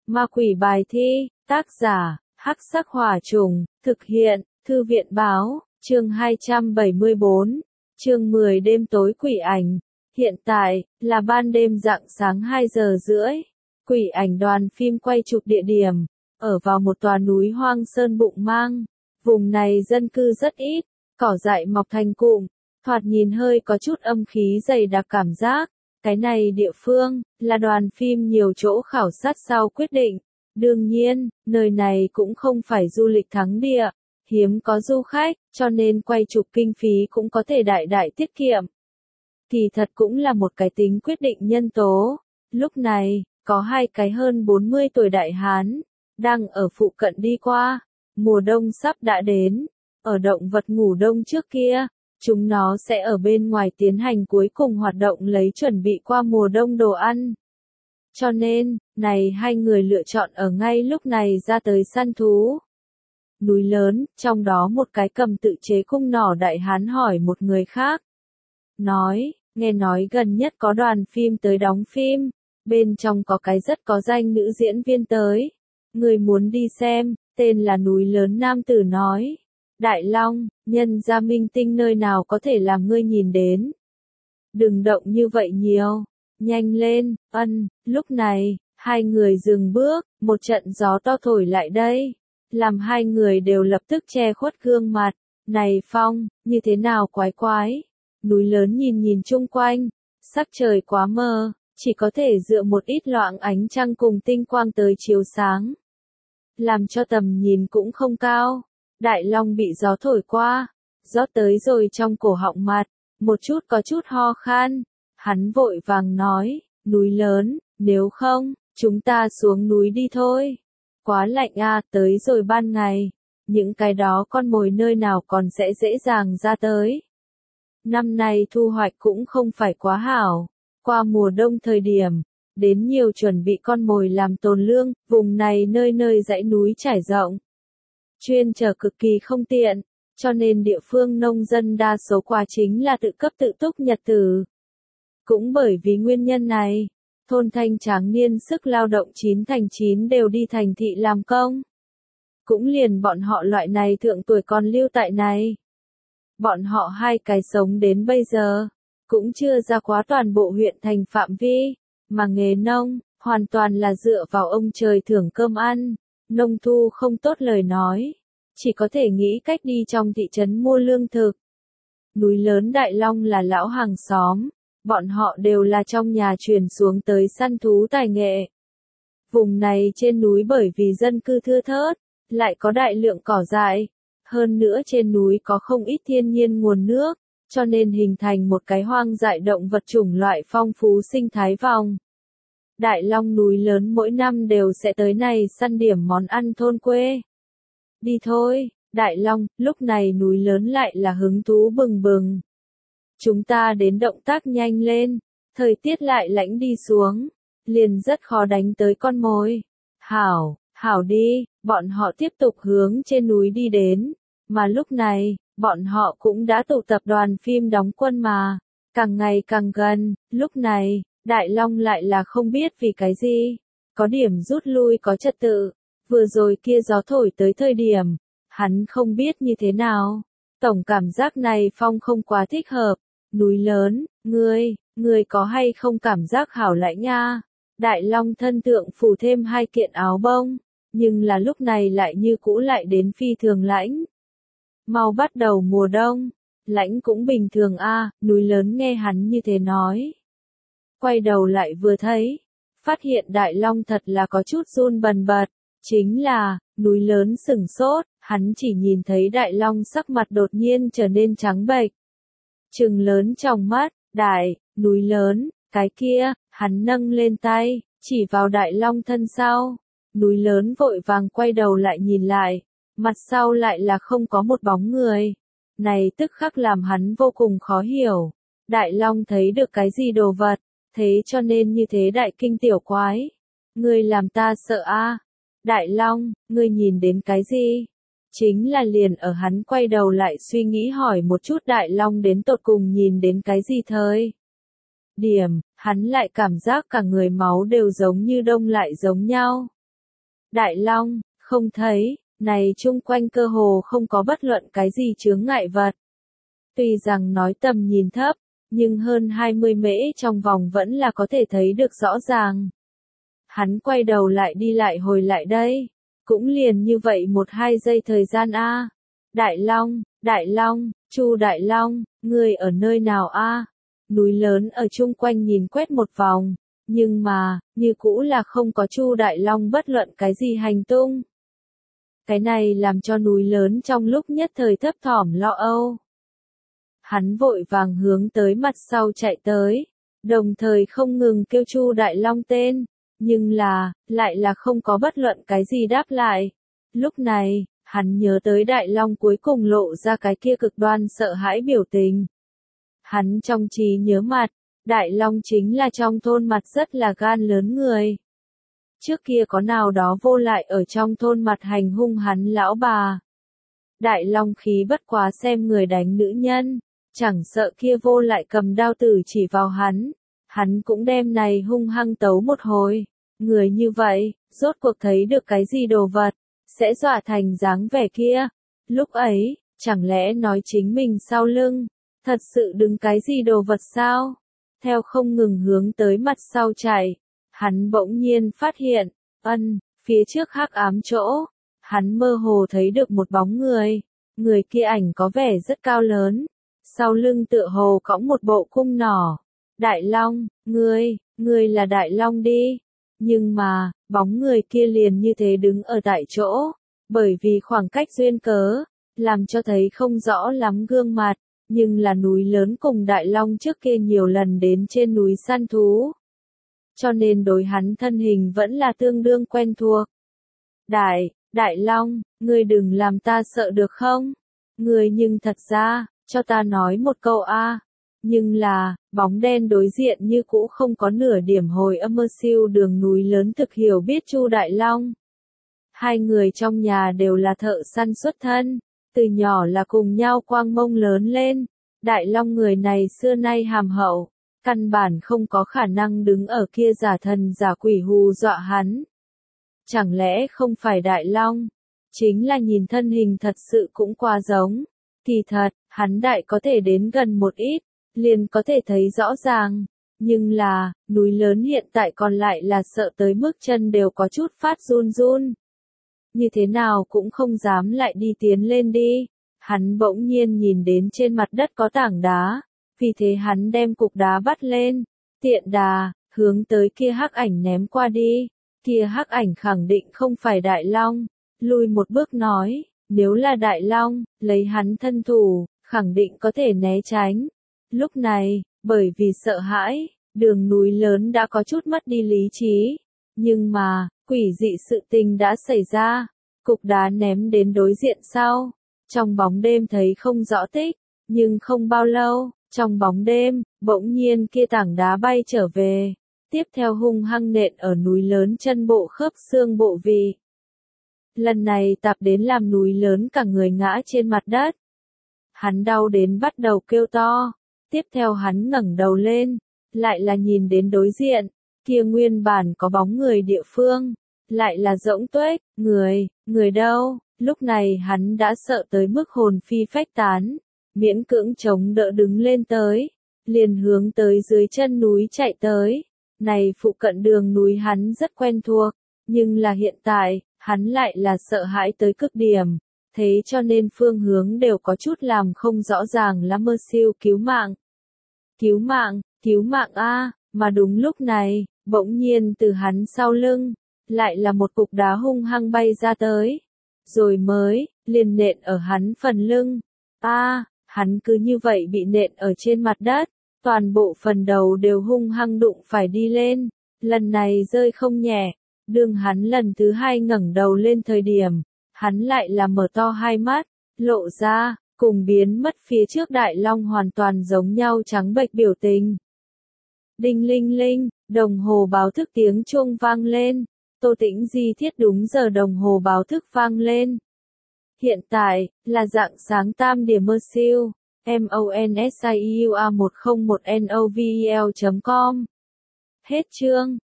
Ma quỷ bài thi, tác giả, Hắc Sắc Hỏa Trùng, thực hiện, Thư viện báo, chương 274, chương 10 đêm tối quỷ ảnh. Hiện tại, là ban đêm rạng sáng 2 giờ rưỡi. Quỷ ảnh đoàn phim quay chụp địa điểm, ở vào một tòa núi hoang sơn bụng mang. Vùng này dân cư rất ít, cỏ dại mọc thành cụm, thoạt nhìn hơi có chút âm khí dày đặc cảm giác. Cái này địa phương, là đoàn phim nhiều chỗ khảo sát sau quyết định. Đương nhiên, nơi này cũng không phải du lịch thắng địa, hiếm có du khách, cho nên quay chụp kinh phí cũng có thể đại đại tiết kiệm. Thì thật cũng là một cái tính quyết định nhân tố. Lúc này, có hai cái hơn 40 tuổi đại hán, đang ở phụ cận đi qua. Mùa đông sắp đã đến, ở động vật ngủ đông trước kia, chúng nó sẽ ở bên ngoài tiến hành cuối cùng hoạt động lấy chuẩn bị qua mùa đông đồ ăn. Cho nên, này hai người lựa chọn ở ngay lúc này ra tới săn thú. Núi lớn, trong đó một cái cầm tự chế cung nỏ đại hán hỏi một người khác. Nói, nghe nói gần nhất có đoàn phim tới đóng phim, bên trong có cái rất có danh nữ diễn viên tới. Người muốn đi xem, tên là Núi Lớn nam tử nói. Đại Long, nhân gia minh tinh nơi nào có thể làm ngươi nhìn đến. Đừng động như vậy nhiều, nhanh lên, lúc này, hai người dừng bước, một trận gió to thổi lại đây. Làm hai người đều lập tức che khuất gương mặt. Này Phong, như thế nào quái quái. Núi Lớn nhìn nhìn chung quanh, sắc trời quá mờ, chỉ có thể dựa một ít loạng ánh trăng cùng tinh quang tới chiếu sáng. Làm cho tầm nhìn cũng không cao. Đại Long bị gió thổi qua, gió tới rồi trong cổ họng mặt, một chút có chút ho khan. Hắn vội vàng nói, Núi Lớn, nếu không, chúng ta xuống núi đi thôi. Quá lạnh à, tới rồi ban ngày, những cái đó con mồi nơi nào còn sẽ dễ dàng ra tới. Năm nay thu hoạch cũng không phải quá hảo, qua mùa đông thời điểm, đến nhiều chuẩn bị con mồi làm tồn lương, vùng này nơi nơi dãy núi trải rộng. Chuyên chở cực kỳ không tiện, cho nên địa phương nông dân đa số quá chính là tự cấp tự túc nhật tử. Cũng bởi vì nguyên nhân này, thôn thanh tráng niên sức lao động 9 thành 9 đều đi thành thị làm công. Cũng liền bọn họ loại này thượng tuổi còn lưu tại này. Bọn họ hai cái sống đến bây giờ, cũng chưa ra quá toàn bộ huyện thành phạm vi, mà nghề nông, hoàn toàn là dựa vào ông trời thưởng cơm ăn. Nông thu không tốt lời nói, chỉ có thể nghĩ cách đi trong thị trấn mua lương thực. Núi Lớn Đại Long là lão hàng xóm, bọn họ đều là trong nhà truyền xuống tới săn thú tài nghệ. Vùng này trên núi bởi vì dân cư thưa thớt, lại có đại lượng cỏ dại, hơn nữa trên núi có không ít thiên nhiên nguồn nước, cho nên hình thành một cái hoang dại động vật chủng loại phong phú sinh thái vòng. Đại Long Núi Lớn mỗi năm đều sẽ tới này săn điểm món ăn thôn quê. Đi thôi, Đại Long, lúc này Núi Lớn lại là hứng thú bừng bừng. Chúng ta đến động tác nhanh lên, thời tiết lại lạnh đi xuống, liền rất khó đánh tới con mồi. Hảo đi, bọn họ tiếp tục hướng trên núi đi đến, mà lúc này, bọn họ cũng đã tụ tập đoàn phim đóng quân mà, càng ngày càng gần, lúc này, Đại Long lại là không biết vì cái gì, có điểm rút lui có trật tự, vừa rồi kia gió thổi tới thời điểm, hắn không biết như thế nào, tổng cảm giác này Phong không quá thích hợp. Núi Lớn, ngươi có hay không cảm giác hảo lạnh nha? Đại Long thân thượng phủ thêm 2 kiện áo bông, nhưng là lúc này lại như cũ lại đến phi thường lạnh. Mau bắt đầu mùa đông, lạnh cũng bình thường a. Núi Lớn nghe hắn như thế nói. Quay đầu lại vừa thấy, phát hiện Đại Long thật là có chút run bần bật, chính là, Núi Lớn sửng sốt, hắn chỉ nhìn thấy Đại Long sắc mặt đột nhiên trở nên trắng bệch. Trừng lớn trong mắt, Núi Lớn, cái kia, hắn nâng lên tay, chỉ vào Đại Long thân sau. Núi Lớn vội vàng quay đầu lại nhìn lại, mặt sau lại là không có một bóng người. Này tức khắc làm hắn vô cùng khó hiểu. Đại Long thấy được cái gì đồ vật, thế cho nên như thế đại kinh tiểu quái. Ngươi làm ta sợ a. Đại Long, ngươi nhìn đến cái gì? Chính là liền ở hắn quay đầu lại suy nghĩ hỏi một chút Đại Long đến tột cùng nhìn đến cái gì thời điểm, hắn lại cảm giác cả người máu đều giống như đông lại giống nhau. Đại Long, không thấy, này chung quanh cơ hồ không có bất luận cái gì chướng ngại vật. Tuy rằng nói tầm nhìn thấp, nhưng hơn 20 mễ trong vòng vẫn là có thể thấy được rõ ràng. Hắn quay đầu lại đi lại hồi lại đây, cũng liền như vậy 1-2 giây thời gian a. Đại Long, Chu Đại Long, ngươi ở nơi nào a? Núi lớn ở chung quanh nhìn quét một vòng, nhưng mà, như cũ là không có Chu Đại Long bất luận cái gì hành tung. Cái này làm cho núi lớn trong lúc nhất thời thấp thỏm lo âu. Hắn vội vàng hướng tới mặt sau chạy tới, đồng thời không ngừng kêu Chu Đại Long tên, nhưng lại là không có bất luận cái gì đáp lại. Lúc này, hắn nhớ tới Đại Long cuối cùng lộ ra cái kia cực đoan sợ hãi biểu tình. Hắn trong trí nhớ mặt, Đại Long chính là trong thôn mặt rất là gan lớn người. Trước kia có nào đó vô lại ở trong thôn mặt hành hung hắn lão bà. Đại Long khí bất quá xem người đánh nữ nhân, chẳng sợ kia vô lại cầm đao tử chỉ vào hắn cũng đem này hung hăng tấu một hồi. Người như vậy, rốt cuộc thấy được cái gì đồ vật, sẽ dọa thành dáng vẻ kia. Lúc ấy, chẳng lẽ nói chính mình sau lưng, thật sự đứng cái gì đồ vật sao? Theo không ngừng hướng tới mặt sau chạy, hắn bỗng nhiên phát hiện, phía trước hắc ám chỗ, hắn mơ hồ thấy được một bóng người kia ảnh có vẻ rất cao lớn, sau lưng tựa hồ cõng một bộ cung nỏ. Đại Long, ngươi là Đại Long đi. Nhưng mà, bóng người kia liền như thế đứng ở tại chỗ, bởi vì khoảng cách duyên cớ, làm cho thấy không rõ lắm gương mặt, nhưng là núi lớn cùng Đại Long trước kia nhiều lần đến trên núi săn thú. Cho nên đối hắn thân hình vẫn là tương đương quen thuộc. Đại Long, ngươi đừng làm ta sợ được không? Ngươi nhưng thật ra, cho ta nói một câu a. Nhưng là, bóng đen đối diện như cũ không có nửa điểm hồi âm mơ siêu đường núi lớn thực hiểu biết Chu Đại Long. Hai người trong nhà đều là thợ săn xuất thân, từ nhỏ là cùng nhau quang mông lớn lên. Đại Long người này xưa nay hàm hậu, căn bản không có khả năng đứng ở kia giả thần giả quỷ hù dọa hắn. Chẳng lẽ không phải Đại Long? Chính là nhìn thân hình thật sự cũng quá giống. Kỳ thật, hắn đại có thể đến gần một ít, liền có thể thấy rõ ràng. Nhưng là, núi lớn hiện tại còn lại là sợ tới mức chân đều có chút phát run run. Như thế nào cũng không dám lại đi tiến lên đi. Hắn bỗng nhiên nhìn đến trên mặt đất có tảng đá, vì thế hắn đem cục đá bắt lên, tiện đà, hướng tới kia hắc ảnh ném qua đi. Kia hắc ảnh khẳng định không phải Đại Long, lùi một bước nói, nếu là Đại Long, lấy hắn thân thủ, khẳng định có thể né tránh. Lúc này, bởi vì sợ hãi, đường núi lớn đã có chút mất đi lý trí. Nhưng mà, quỷ dị sự tình đã xảy ra, cục đá ném đến đối diện sau. Trong bóng đêm thấy không rõ tích, nhưng không bao lâu, trong bóng đêm, bỗng nhiên kia tảng đá bay trở về. Tiếp theo hung hăng nện ở núi lớn chân bộ khớp xương bộ vị. Lần này tạp đến làm núi lớn cả người ngã trên mặt đất. Hắn đau đến bắt đầu kêu to. Tiếp theo hắn ngẩng đầu lên, lại là nhìn đến đối diện, kia nguyên bản có bóng người địa phương, lại là rỗng tuếch, người đâu? Lúc này hắn đã sợ tới mức hồn phi phách tán, miễn cưỡng chống đỡ đứng lên tới, liền hướng tới dưới chân núi chạy tới. Này phụ cận đường núi hắn rất quen thuộc, nhưng là hiện tại, hắn lại là sợ hãi tới cực điểm, thế cho nên phương hướng đều có chút làm không rõ ràng lắm. Mơ siêu cứu mạng a, mà đúng lúc này, bỗng nhiên từ hắn sau lưng, lại là một cục đá hung hăng bay ra tới, rồi liền nện ở hắn phần lưng. Hắn cứ như vậy bị nện ở trên mặt đất, toàn bộ phần đầu đều hung hăng đụng phải đi lên, lần này rơi không nhẹ. Đương hắn lần thứ hai ngẩng đầu lên thời điểm, hắn lại là mở to hai mắt, lộ ra, cùng biến mất phía trước Đại Long hoàn toàn giống nhau trắng bệch biểu tình. Đinh linh linh, đồng hồ báo thức tiếng chuông vang lên, Tô Tĩnh Di thiết đúng giờ đồng hồ báo thức vang lên. Hiện tại, là rạng sáng 8 điểm. Mơ siêu, MONSIUA101NOVEL.com. Hết chương.